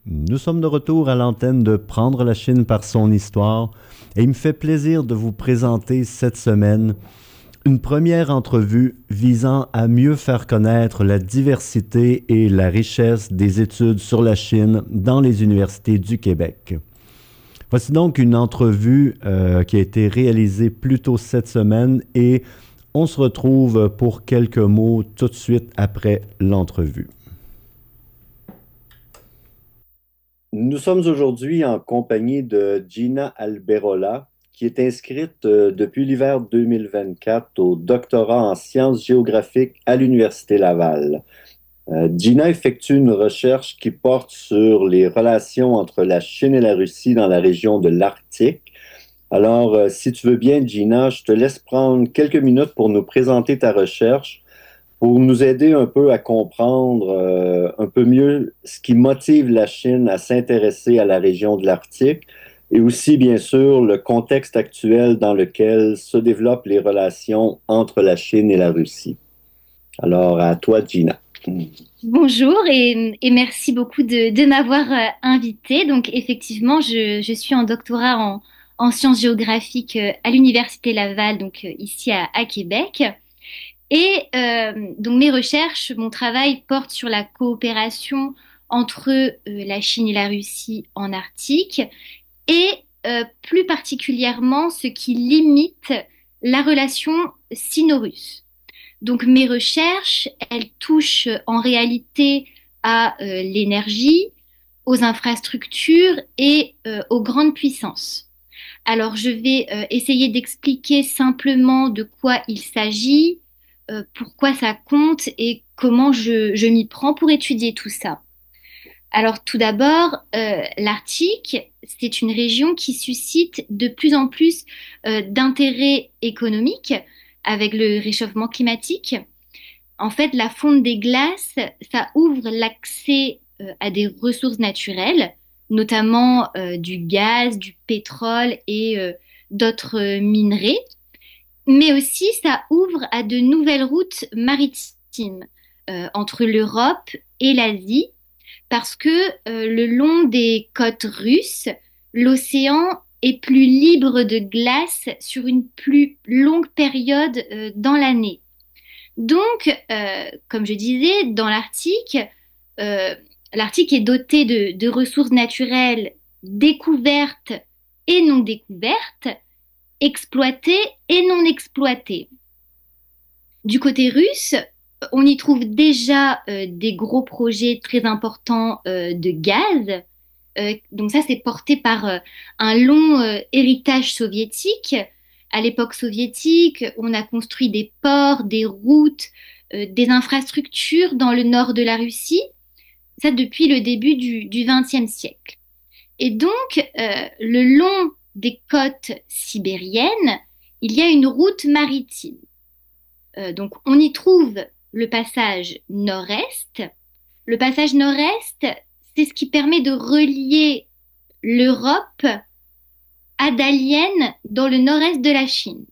Nous sommes de retour à l'antenne de Prendre la Chine par son histoire et il me fait plaisir de vous présenter cette semaine une première entrevue visant à mieux faire connaître la diversité et la richesse des études sur la Chine dans les universités du Québec. Voici donc une entrevue qui a été réalisée plus tôt cette semaine et on se retrouve pour quelques mots tout de suite après l'entrevue. Nous sommes aujourd'hui en compagnie de Gina Alberola, qui est inscrite depuis l'hiver 2024 au doctorat en sciences géographiques à l'Université Laval. Gina effectue une recherche qui porte sur les relations entre la Chine et la Russie dans la région de l'Arctique. Alors, si tu veux bien, Gina, je te laisse prendre quelques minutes pour nous présenter ta recherche pour nous aider un peu à comprendre un peu mieux ce qui motive la Chine à s'intéresser à la région de l'Arctique et aussi, bien sûr, le contexte actuel dans lequel se développent les relations entre la Chine et la Russie. Alors, à toi, Gina. Bonjour et merci beaucoup de m'avoir invitée. Donc effectivement, je suis en doctorat en sciences géographiques à l'Université Laval, donc ici à Québec. Et donc mes recherches, mon travail porte sur la coopération entre la Chine et la Russie en Arctique et plus particulièrement ce qui limite la relation sino-russe. Donc mes recherches, elles touchent en réalité à l'énergie, aux infrastructures et aux grandes puissances. Alors je vais essayer d'expliquer simplement de quoi il s'agit, pourquoi ça compte et comment je m'y prends pour étudier tout ça. Alors tout d'abord, l'Arctique, c'est une région qui suscite de plus en plus d'intérêt économique avec le réchauffement climatique. En fait, la fonte des glaces, ça ouvre l'accès à des ressources naturelles, notamment du gaz, du pétrole et d'autres minerais, mais aussi ça ouvre à de nouvelles routes maritimes entre l'Europe et l'Asie parce que le long des côtes russes, l'océan est plus libre de glace sur une plus longue période dans l'année. Donc, comme je disais, dans l'Arctique, euh, l'Arctique est doté de ressources naturelles découvertes et non découvertes, exploitées et non exploitées. Du côté russe, on y trouve déjà des gros projets très importants de gaz. Donc ça, c'est porté par un long héritage soviétique. À l'époque soviétique, on a construit des ports, des routes, des infrastructures dans le nord de la Russie. Ça depuis le début du XXe siècle. Et donc, le long des côtes sibériennes, il y a une route maritime. Donc, on y trouve le passage nord-est. Le passage nord-est, c'est ce qui permet de relier l'Europe à Dalian dans le nord-est de la Chine.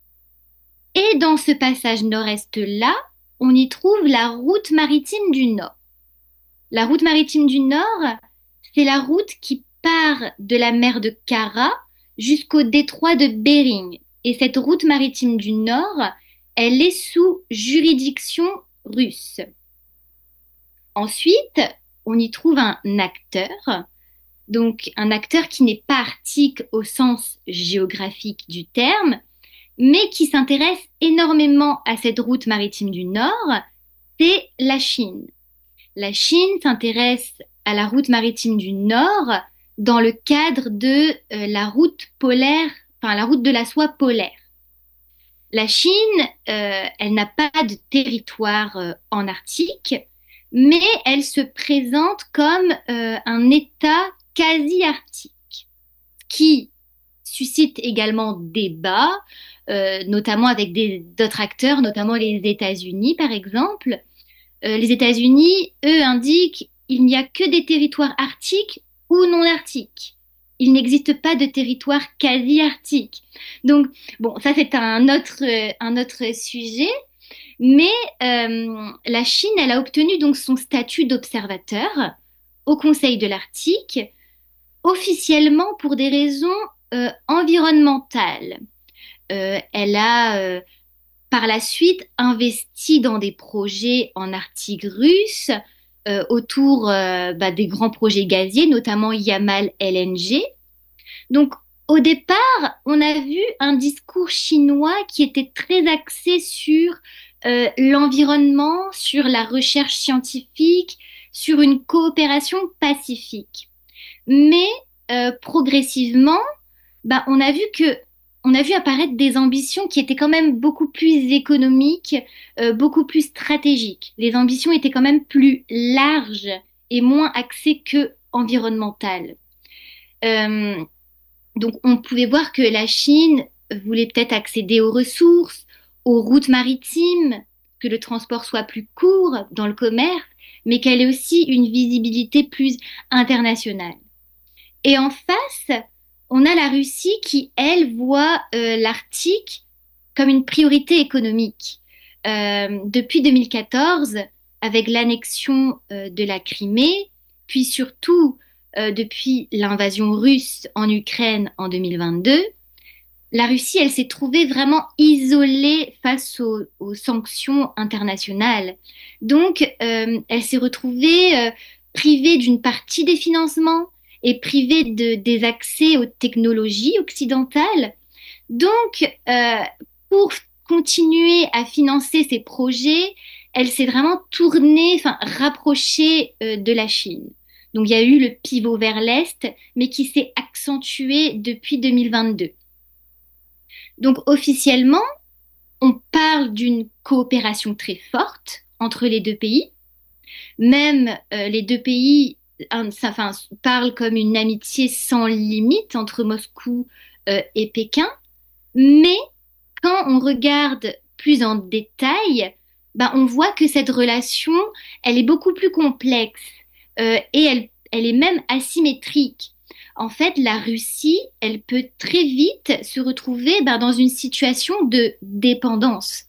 Et dans ce passage nord-est-là, on y trouve la route maritime du Nord. La route maritime du Nord, c'est la route qui part de la mer de Kara jusqu'au détroit de Bering. Et cette route maritime du Nord, elle est sous juridiction russe. Ensuite, on y trouve un acteur, donc un acteur qui n'est pas arctique au sens géographique du terme, mais qui s'intéresse énormément à cette route maritime du Nord, c'est la Chine. La Chine s'intéresse à la route maritime du Nord dans le cadre de la route polaire, enfin la route de la soie polaire. La Chine, elle n'a pas de territoire en Arctique, mais elle se présente comme un État quasi-arctique, qui suscite également débat, notamment avec d'autres acteurs, notamment les États-Unis par exemple. Les États-Unis, eux, indiquent il n'y a que des territoires arctiques ou non arctiques. Il n'existe pas de territoire quasi-arctique. Donc, bon, ça c'est un autre sujet. Mais la Chine, elle a obtenu donc son statut d'observateur au Conseil de l'Arctique, officiellement pour des raisons environnementales. Elle a par la suite investi dans des projets en Arctique russe autour des grands projets gaziers, notamment Yamal LNG. Donc, au départ, on a vu un discours chinois qui était très axé sur l'environnement, sur la recherche scientifique, sur une coopération pacifique. Mais progressivement, on a vu on a vu apparaître des ambitions qui étaient quand même beaucoup plus économiques, beaucoup plus stratégiques. Les ambitions étaient quand même plus larges et moins axées que environnementales. Euh, donc, on pouvait voir que la Chine voulait peut-être accéder aux ressources, aux routes maritimes, que le transport soit plus court dans le commerce, mais qu'elle ait aussi une visibilité plus internationale. Et en face, on a la Russie qui, elle, voit l'Arctique comme une priorité économique. Depuis 2014, avec l'annexion de la Crimée, puis surtout depuis l'invasion russe en Ukraine en 2022, la Russie, elle s'est trouvée vraiment isolée face aux sanctions internationales. Donc, elle s'est retrouvée privée d'une partie des financements et privée des accès aux technologies occidentales. Donc, pour continuer à financer ces projets, elle s'est vraiment tournée, enfin rapprochée de la Chine. Donc, il y a eu le pivot vers l'Est, mais qui s'est accentué depuis 2022. Donc, officiellement, on parle d'une coopération très forte entre les deux pays. Même les deux pays parlent comme une amitié sans limite entre Moscou et Pékin. Mais quand on regarde plus en détail, on voit que cette relation, elle est beaucoup plus complexe et elle est même asymétrique. En fait, la Russie, elle peut très vite se retrouver dans une situation de dépendance.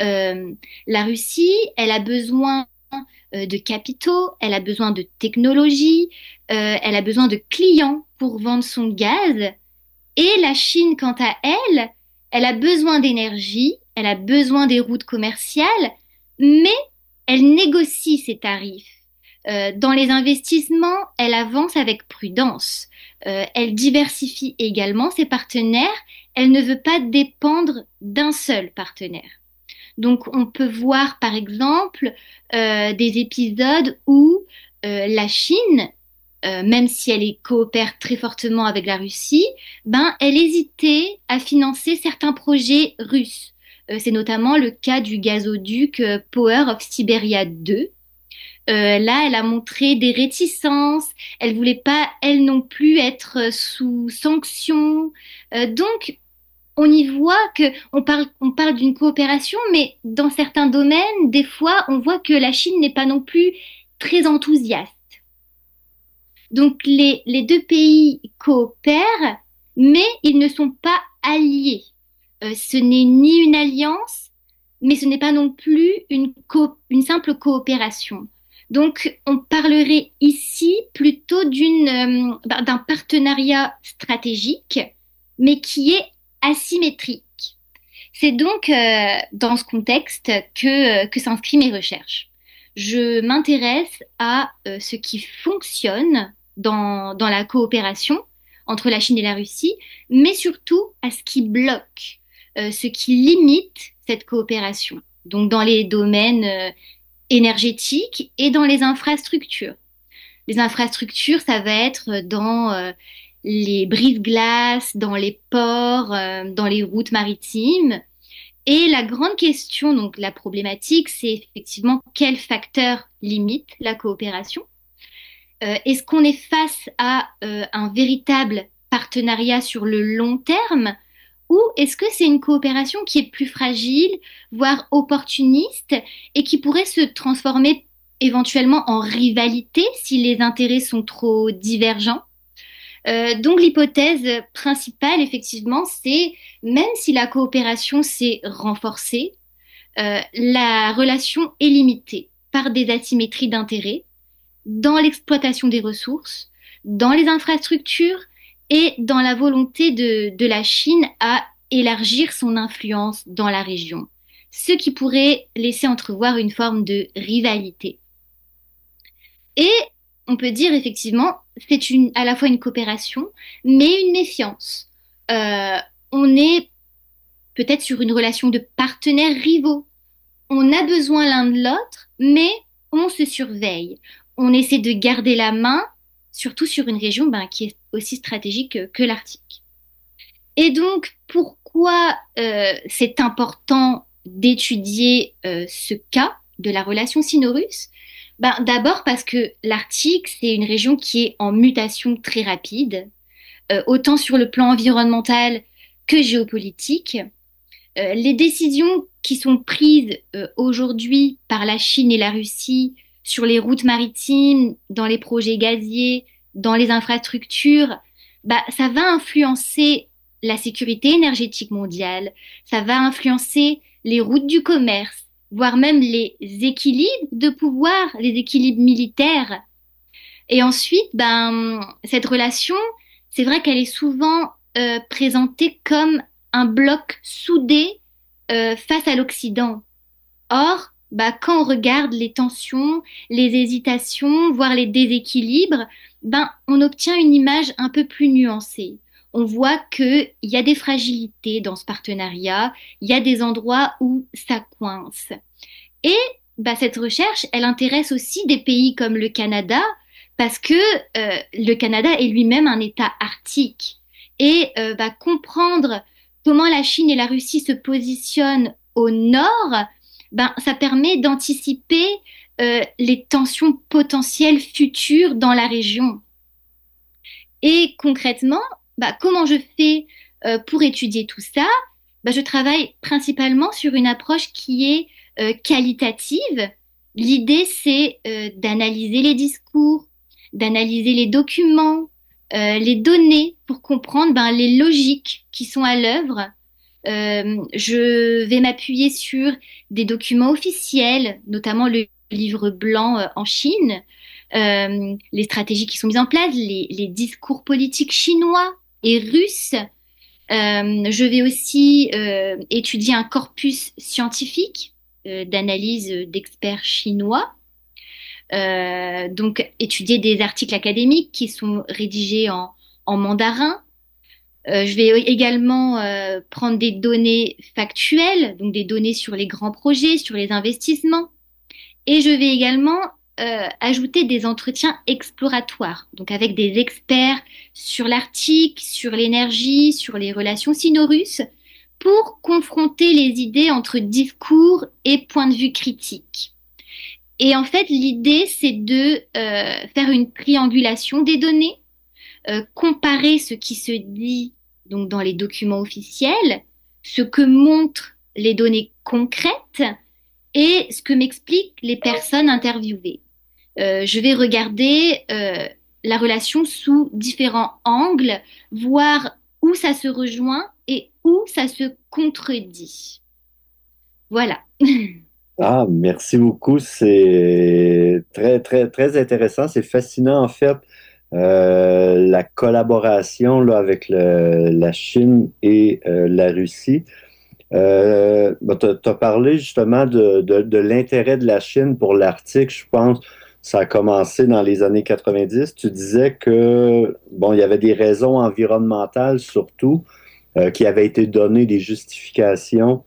La Russie, elle a besoin de capitaux, elle a besoin de technologies, elle a besoin de clients pour vendre son gaz. Et la Chine, quant à elle, elle a besoin d'énergie, elle a besoin des routes commerciales, mais elle négocie ses tarifs. Dans les investissements, elle avance avec prudence. Elle diversifie également ses partenaires. Elle ne veut pas dépendre d'un seul partenaire. Donc, on peut voir, par exemple, des épisodes où la Chine, même si elle coopère très fortement avec la Russie, elle hésitait à financer certains projets russes. C'est notamment le cas du gazoduc Power of Siberia 2. Là, elle a montré des réticences. Elle voulait pas, elle non plus, être sous sanction. Donc, on y voit que on parle d'une coopération, mais dans certains domaines, des fois, on voit que la Chine n'est pas non plus très enthousiaste. Donc, les deux pays coopèrent, mais ils ne sont pas alliés. Ce n'est ni une alliance, mais ce n'est pas non plus une simple coopération. Donc, on parlerait ici plutôt d'un partenariat stratégique, mais qui est asymétrique. C'est donc dans ce contexte que s'inscrivent mes recherches. Je m'intéresse à ce qui fonctionne dans la coopération entre la Chine et la Russie, mais surtout à ce qui bloque, ce qui limite cette coopération. Donc dans les domaines énergétiques et dans les infrastructures. Les infrastructures, ça va être dans les brise-glaces, dans les ports, dans les routes maritimes. Et la grande question, donc la problématique, c'est effectivement quels facteurs limitent la coopération. Est-ce qu'on est face à un véritable partenariat sur le long terme ou est-ce que c'est une coopération qui est plus fragile, voire opportuniste, et qui pourrait se transformer éventuellement en rivalité si les intérêts sont trop divergents? Donc l'hypothèse principale, effectivement, c'est même si la coopération s'est renforcée, la relation est limitée par des asymétries d'intérêts dans l'exploitation des ressources, dans les infrastructures et dans la volonté de la Chine à élargir son influence dans la région, ce qui pourrait laisser entrevoir une forme de rivalité. Et on peut dire effectivement, à la fois une coopération, mais une méfiance. Euh, on est peut-être sur une relation de partenaires rivaux. On a besoin l'un de l'autre, mais on se surveille. On essaie de garder la main, surtout sur une région qui est aussi stratégique que l'Arctique. Et donc, pourquoi c'est important d'étudier ce cas de la relation sino-russe? D'abord parce que l'Arctique, c'est une région qui est en mutation très rapide, autant sur le plan environnemental que géopolitique. Les décisions qui sont prises aujourd'hui par la Chine et la Russie sur les routes maritimes, dans les projets gaziers, dans les infrastructures, ça va influencer la sécurité énergétique mondiale, ça va influencer les routes du commerce, voire même les équilibres de pouvoir, les équilibres militaires. Et ensuite, cette relation, c'est vrai qu'elle est souvent présentée comme un bloc soudé face à l'Occident. Or, quand on regarde les tensions, les hésitations, voire les déséquilibres, on obtient une image un peu plus nuancée. On voit qu'il y a des fragilités dans ce partenariat, il y a des endroits où ça coince. Et cette recherche, elle intéresse aussi des pays comme le Canada, parce que le Canada est lui-même un État arctique. Et comprendre comment la Chine et la Russie se positionnent au nord, ça permet d'anticiper les tensions potentielles futures dans la région. Et concrètement, comment je fais pour étudier tout ça? Je travaille principalement sur une approche qui est qualitative. L'idée, c'est d'analyser les discours, d'analyser les documents, les données pour comprendre les logiques qui sont à l'œuvre. Je vais m'appuyer sur des documents officiels, notamment le livre blanc en Chine, les stratégies qui sont mises en place, les discours politiques chinois et russes. Je vais aussi étudier un corpus scientifique d'analyse d'experts chinois. Donc, étudier des articles académiques qui sont rédigés en mandarin. Je vais également prendre des données factuelles, donc des données sur les grands projets, sur les investissements. Et je vais également ajouter des entretiens exploratoires, donc avec des experts sur l'Arctique, sur l'énergie, sur les relations sino-russes, pour confronter les idées entre discours et points de vue critiques. Et en fait, l'idée, c'est de faire une triangulation des données, comparer ce qui se dit donc dans les documents officiels, ce que montrent les données concrètes et ce que m'expliquent les personnes interviewées. Je vais regarder la relation sous différents angles, voir où ça se rejoint et où ça se contredit. Voilà. Ah, merci beaucoup. C'est très, très, très intéressant. C'est fascinant, en fait, la collaboration là, avec la Chine et la Russie. Tu as parlé justement de l'intérêt de la Chine pour l'Arctique. Je pense ça a commencé dans les années 90. Tu disais que, bon, il y avait des raisons environnementales surtout qui avaient été données, des justifications.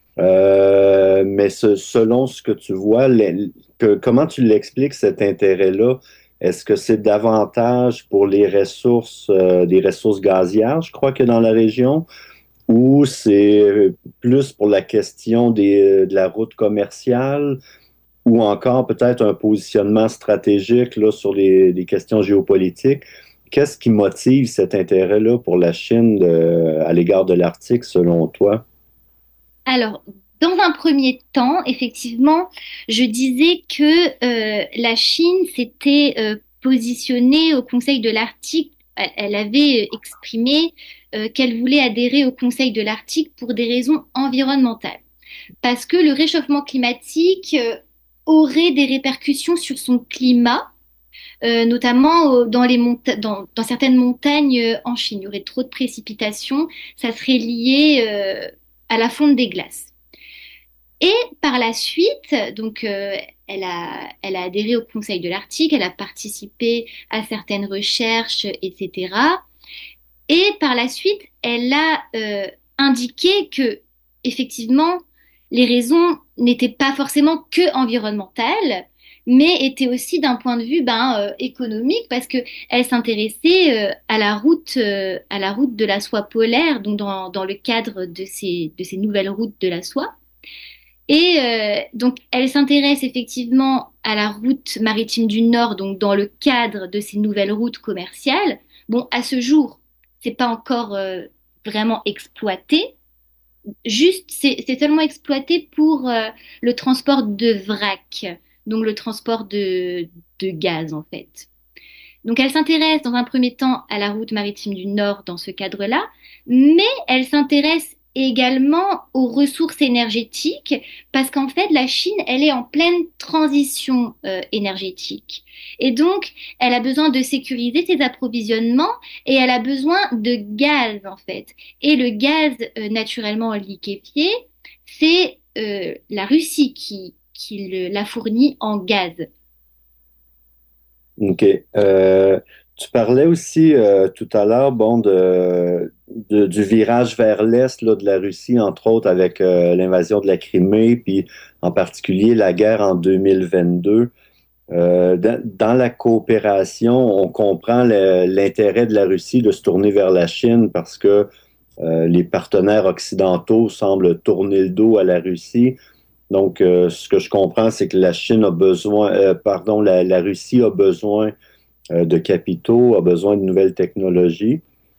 Mais selon ce que tu vois, comment tu l'expliques cet intérêt-là? Est-ce que c'est davantage pour les ressources, des ressources gazières, je crois que dans la région, ou c'est plus pour la question de la route commerciale, ou encore peut-être un positionnement stratégique là, sur les questions géopolitiques? Qu'est-ce qui motive cet intérêt-là pour la Chine à l'égard de l'Arctique, selon toi? Alors, dans un premier temps, effectivement, je disais que la Chine s'était positionnée au Conseil de l'Arctique. Elle avait exprimé qu'elle voulait adhérer au Conseil de l'Arctique pour des raisons environnementales. Parce que le réchauffement climatique aurait des répercussions sur son climat notamment dans certaines montagnes en Chine. Il y aurait trop de précipitations, ça serait lié à la fonte des glaces. Et par la suite, donc elle a adhéré au Conseil de l'Arctique, elle a participé à certaines recherches, etc. Et par la suite, elle a indiqué que effectivement, les raisons n'étaient pas forcément que environnementales, mais étaient aussi d'un point de vue économique, parce que elle s'intéressait à la route de la soie polaire, donc dans le cadre de ces nouvelles routes de la soie. Et donc, elle s'intéresse effectivement à la route maritime du Nord, donc dans le cadre de ces nouvelles routes commerciales. Bon, à ce jour, c'est pas encore vraiment exploité. Juste, c'est seulement exploité pour le transport de vrac, donc le transport de gaz en fait. Donc elle s'intéresse dans un premier temps à la route maritime du Nord dans ce cadre-là, mais elle s'intéresse également aux ressources énergétiques parce qu'en fait la Chine, elle est en pleine transition énergétique. Et donc elle a besoin de sécuriser ses approvisionnements et elle a besoin de gaz en fait. Et le gaz naturellement liquéfié, c'est la Russie qui la fournit en gaz. OK. Tu parlais aussi tout à l'heure, bon, du virage vers l'Est là, de la Russie, entre autres avec l'invasion de la Crimée, puis en particulier la guerre en 2022. Dans la coopération, on comprend l'intérêt de la Russie de se tourner vers la Chine parce que les partenaires occidentaux semblent tourner le dos à la Russie. Donc, ce que je comprends, c'est que la Chine a besoin, pardon, la Russie a besoin de capitaux, a besoin de nouvelles technologies.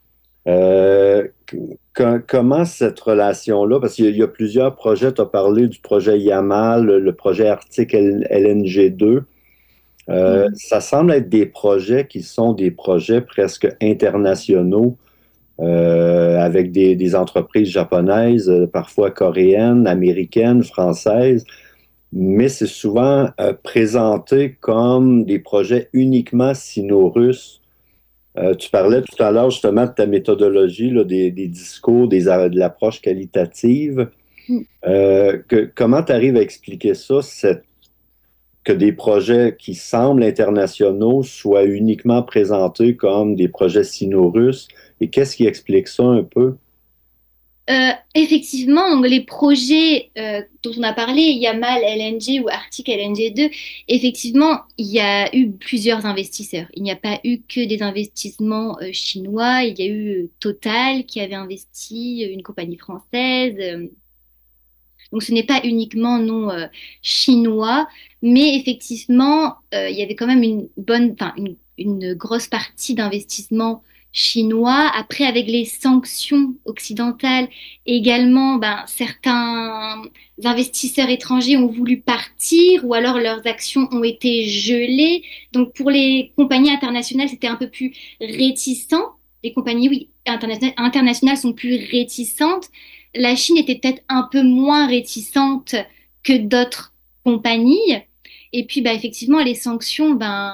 Euh, Comment cette relation-là, parce qu'il y a plusieurs projets, tu as parlé du projet Yamal, le projet Arctique LNG2, Mhm. ça semble être des projets qui sont des projets presque internationaux avec des entreprises japonaises, parfois coréennes, américaines, françaises, mais c'est souvent présenté comme des projets uniquement sino-russes. Tu parlais tout à l'heure justement de ta méthodologie, là, des discours, de l'approche qualitative. Comment tu arrives à expliquer ça, que des projets qui semblent internationaux soient uniquement présentés comme des projets sino-russes? Et qu'est-ce qui explique ça un peu? Effectivement, donc les projets dont on a parlé, Yamal LNG ou Arctic LNG 2, effectivement, il y a eu plusieurs investisseurs. Il n'y a pas eu que des investissements chinois, il y a eu Total qui avait investi, une compagnie française. Donc ce n'est pas uniquement non chinois, mais effectivement, il y avait quand même une grosse partie d'investissement chinois. Après, avec les sanctions occidentales, également, certains investisseurs étrangers ont voulu partir ou alors leurs actions ont été gelées. Donc pour les compagnies internationales, c'était un peu plus réticent. Les compagnies, oui, internationales sont plus réticentes. La Chine était peut-être un peu moins réticente que d'autres compagnies. Et puis, effectivement, les sanctions,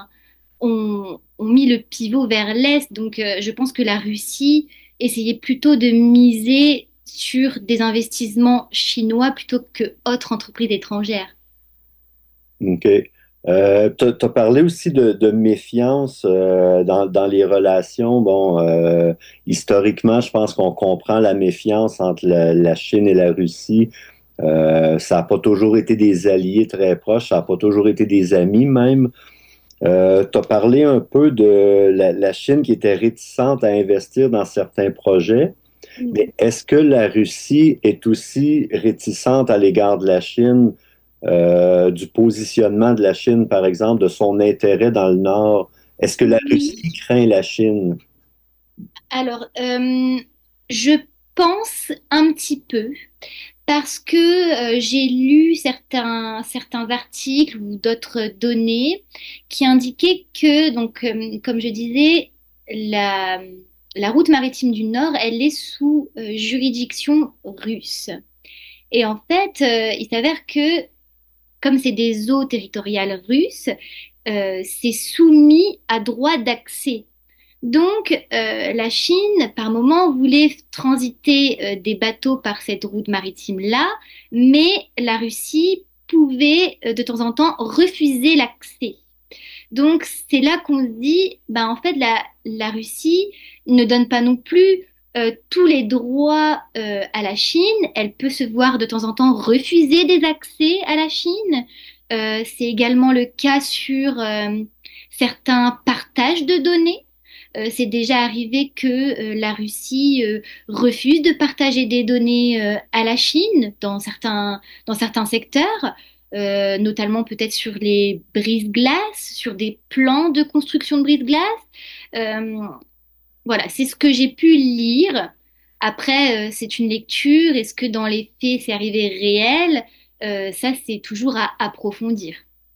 ont mis le pivot vers l'Est. Donc, je pense que la Russie essayait plutôt de miser sur des investissements chinois plutôt que autres entreprises étrangères. OK. Tu as parlé aussi de méfiance dans les relations. Bon, historiquement, je pense qu'on comprend la méfiance entre la Chine et la Russie. Ça n'a pas toujours été des alliés très proches, ça n'a pas toujours été des amis même. Tu as parlé un peu de la Chine qui était réticente à investir dans certains projets, mais est-ce que la Russie est aussi réticente à l'égard de la Chine, du positionnement de la Chine, par exemple, de son intérêt dans le Nord? Est-ce que la Russie Oui. craint la Chine? Alors, je pense un petit peu. Parce que j'ai lu certains articles ou d'autres données qui indiquaient que, donc, comme je disais, la route maritime du Nord, elle est sous juridiction russe. Et en fait, il s'avère que, comme c'est des eaux territoriales russes, c'est soumis à droit d'accès. Donc, la Chine, par moment, voulait transiter des bateaux par cette route maritime-là, mais la Russie pouvait de temps en temps refuser l'accès. Donc, c'est là qu'on se dit, ben, en fait, la Russie ne donne pas non plus tous les droits à la Chine. Elle peut se voir de temps en temps refuser des accès à la Chine. C'est également le cas sur certains partages de données. C'est déjà arrivé que la Russie refuse de partager des données à la Chine dans certains secteurs, notamment peut-être sur les brise-glaces, sur des plans de construction de brise-glace. Euh, voilà, c'est ce que j'ai pu lire. Après, c'est une lecture. Est-ce que dans les faits, c'est arrivé réel? Ça, c'est toujours à approfondir.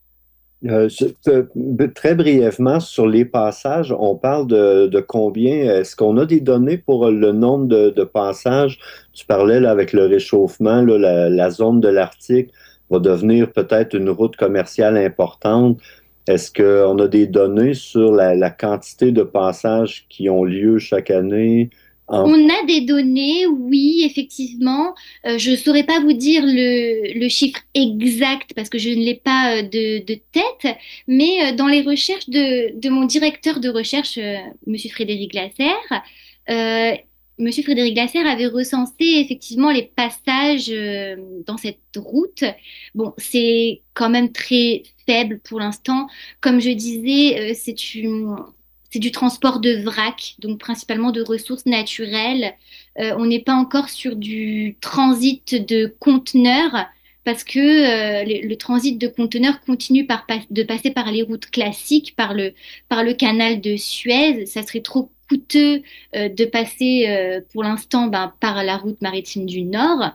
Très brièvement, sur les passages, on parle de combien? Est-ce qu'on a des données pour le nombre de passages? Tu parlais là, avec le réchauffement, là, la zone de l'Arctique va devenir peut-être une route commerciale importante. Est-ce qu'on a des données sur la quantité de passages qui ont lieu chaque année? En... On a des données, oui, effectivement. Je ne saurais pas vous dire le chiffre exact parce que je ne l'ai pas de tête, mais dans les recherches de mon directeur de recherche, Monsieur Frédéric Lasserre, euh, Monsieur Frédéric Lasserre avait recensé effectivement les passages dans cette route. Bon, c'est quand même très faible pour l'instant. Comme je disais, c'est du transport de vrac, donc principalement de ressources naturelles. On n'est pas encore sur du transit de conteneurs parce que le transit de conteneurs continue de passer par les routes classiques, par le canal de Suez. Ça serait trop coûteux de passer pour l'instant ben, par la route maritime du Nord.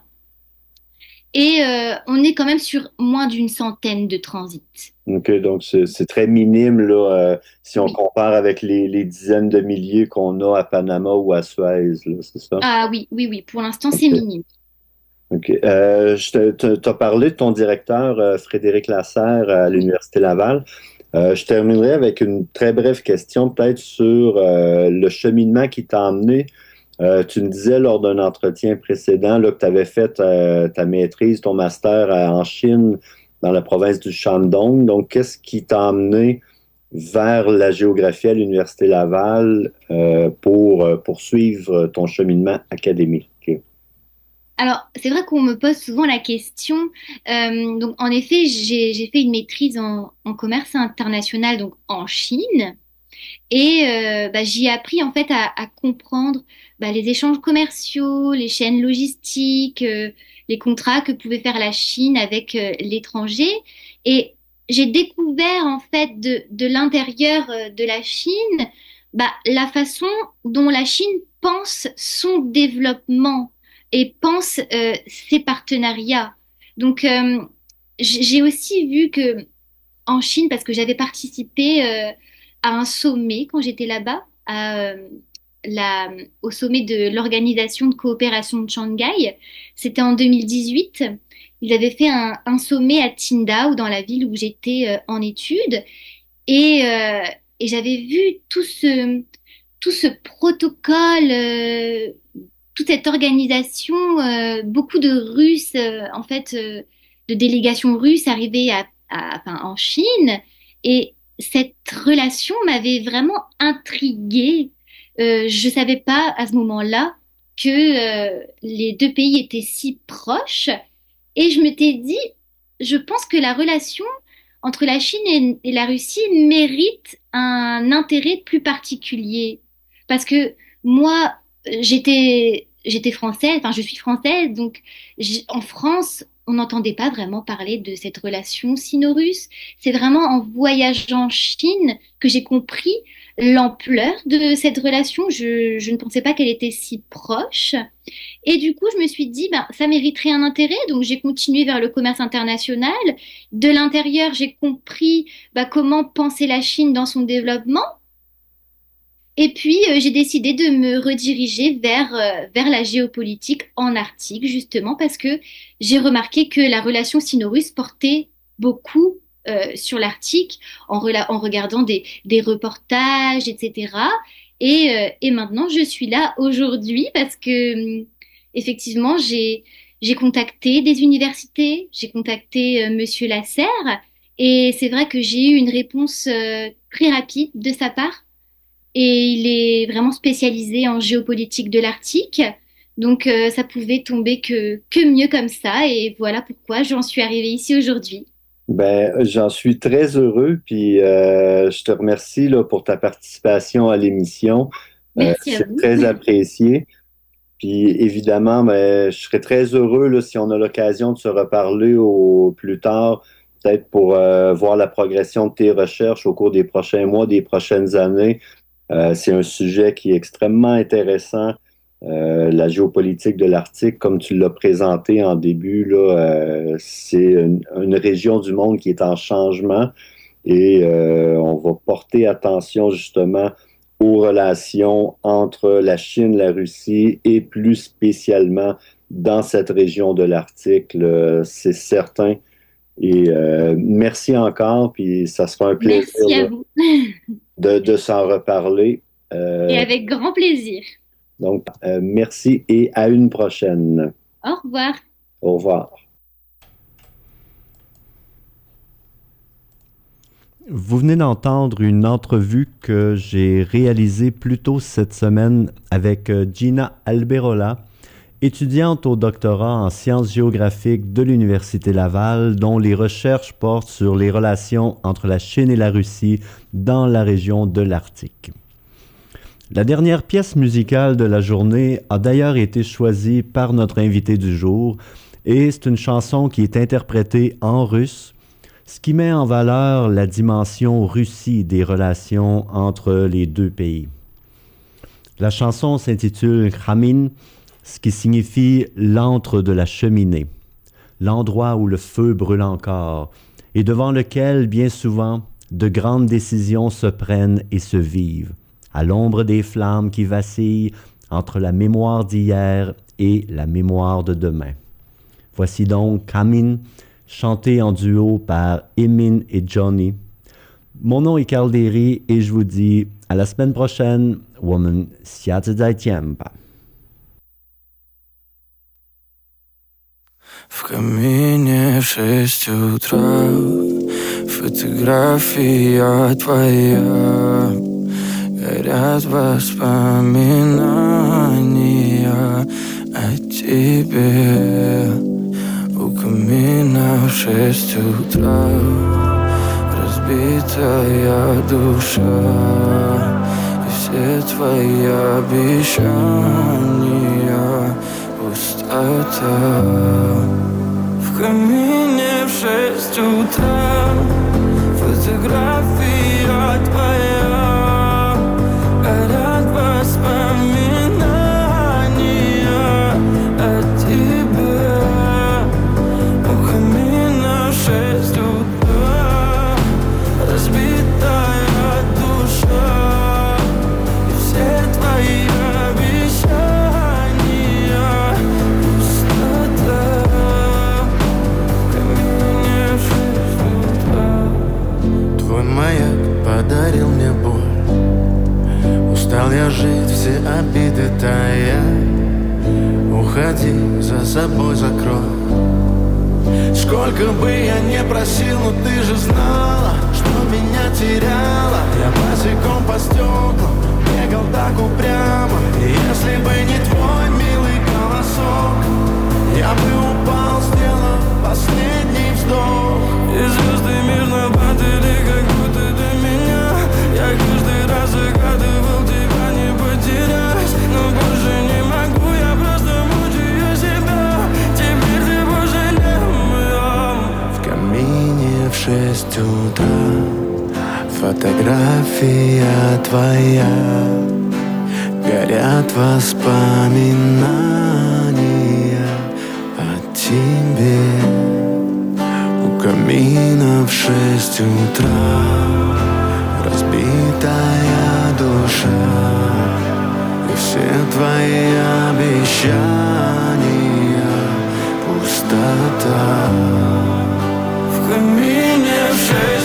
Et on est quand même sur moins d'une centaine de transits. OK, donc c'est très minime là, si on Oui. compare avec les dizaines de milliers qu'on a à Panama ou à Suez, là, c'est ça? Ah oui, oui, oui. Pour l'instant, c'est OK. minime. OK. T'as parlé de ton directeur, Frédéric Lasserre, à l'Université Laval. Je terminerai avec une très brève question, peut-être sur le cheminement qui t'a emmené. Tu me disais lors d'un entretien précédent là, que tu avais fait ta maîtrise, ton master en Chine, dans la province du Shandong. Donc, qu'est-ce qui t'a emmené vers la géographie à l'Université Laval pour poursuivre ton cheminement académique? Alors, c'est vrai qu'on me pose souvent la question. Donc, en effet, j'ai fait une maîtrise en commerce international, donc en Chine. Et bah, j'y ai appris en fait à comprendre bah, les échanges commerciaux, les chaînes logistiques, les contrats que pouvait faire la Chine avec l'étranger. Et j'ai découvert en fait de l'intérieur de la Chine bah, la façon dont la Chine pense son développement et pense ses partenariats. Donc, j'ai aussi vu que en Chine, parce que j'avais participé à un sommet quand j'étais là-bas, la, au sommet de l'Organisation de coopération de Shanghai. C'était en 2018. Ils avaient fait un sommet à Qingdao, dans la ville où j'étais en études. Et, euh, et j'avais vu tout ce protocole, toute cette organisation, beaucoup de Russes, en fait, de délégations russes arrivées enfin, en Chine. Et cette relation m'avait vraiment intriguée. Je ne savais pas à ce moment-là que les deux pays étaient si proches. Et je m'étais dit, je pense que la relation entre la Chine et la Russie mérite un intérêt plus particulier. Parce que moi, j'étais française, enfin je suis française, donc en France, on n'entendait pas vraiment parler de cette relation sino-russe. C'est vraiment en voyageant en Chine que j'ai compris l'ampleur de cette relation. Je ne pensais pas qu'elle était si proche. Et du coup, je me suis dit, ben, ça mériterait un intérêt. Donc, j'ai continué vers le commerce international. De l'intérieur, j'ai compris ben, comment pensait la Chine dans son développement. Et puis, j'ai décidé de me rediriger vers la géopolitique en Arctique, justement parce que j'ai remarqué que la relation sino-russe portait beaucoup sur l'Arctique en regardant des reportages, etc. Et maintenant, je suis là aujourd'hui parce que effectivement, j'ai contacté des universités, j'ai contacté Monsieur Lasserre, et c'est vrai que j'ai eu une réponse très rapide de sa part. Et il est vraiment spécialisé en géopolitique de l'Arctique. Donc, ça pouvait tomber que mieux comme ça. Et voilà pourquoi j'en suis arrivée ici aujourd'hui. Ben, j'en suis très heureux, puis je te remercie là, pour ta participation à l'émission. Merci à C'est vous. très apprécié. Puis évidemment, ben, je serais très heureux là, si on a l'occasion de se reparler au plus tard, peut-être pour voir la progression de tes recherches au cours des prochains mois, des prochaines années. C'est un sujet qui est extrêmement intéressant. La géopolitique de l'Arctique, comme tu l'as présenté en début, là, c'est une région du monde qui est en changement et on va porter attention justement aux relations entre la Chine, la Russie et plus spécialement dans cette région de l'Arctique, là, c'est certain. Et merci encore, puis ça sera un plaisir Merci à là, vous. de s'en reparler. Et Euh, avec grand plaisir. donc, merci et à une prochaine. Au revoir. Au revoir. Vous venez d'entendre une entrevue que j'ai réalisée plus tôt cette semaine avec Gina Alberola, étudiante au doctorat en sciences géographiques de l'Université Laval, dont les recherches portent sur les relations entre la Chine et la Russie dans la région de l'Arctique. La dernière pièce musicale de la journée a d'ailleurs été choisie par notre invité du jour, et c'est une chanson qui est interprétée en russe, ce qui met en valeur la dimension Russie des relations entre les deux pays. La chanson s'intitule Khamin, ce qui signifie l'antre de la cheminée, l'endroit où le feu brûle encore, et devant lequel, bien souvent, de grandes décisions se prennent et se vivent, à l'ombre des flammes qui vacillent entre la mémoire d'hier et la mémoire de demain. Voici donc Khamin, chanté en duo par Emin et Johnny. Mon nom est Carl Derry et je vous dis à la semaine prochaine. 我们下次再见吧. В камине в 6 утра фотография твоя. Горят воспоминания о тебе. У камина в 6 утра разбитая душа. И все твои обещания пустота. В камине в 6 утра фотография твоя. Горят воспоминания о тебе. У камина в 6 утра разбитая душа. И все твои обещания пустота. В камине в 6 утра. Твой маяк подарил мне боль. Устал я жить, все обиды тая. Уходи, за собой закрой. Сколько бы я не просил, но ты же знала, что меня теряла. Я босиком по стеклам бегал так упрямо. И если бы не твой милый голосок, я бы упал, сделав последний вздох. И звезды мирно падали, как будто до меня. Я каждый раз загадывал тебя не потерять. Но больше не могу, я просто мучаю себя. Теперь ты пожалел меня. В камине в 6 утра фотография твоя. Горят воспоминания о тебе. У камина в 6 утра разбитая душа. И все твои обещания пустота. В камине в say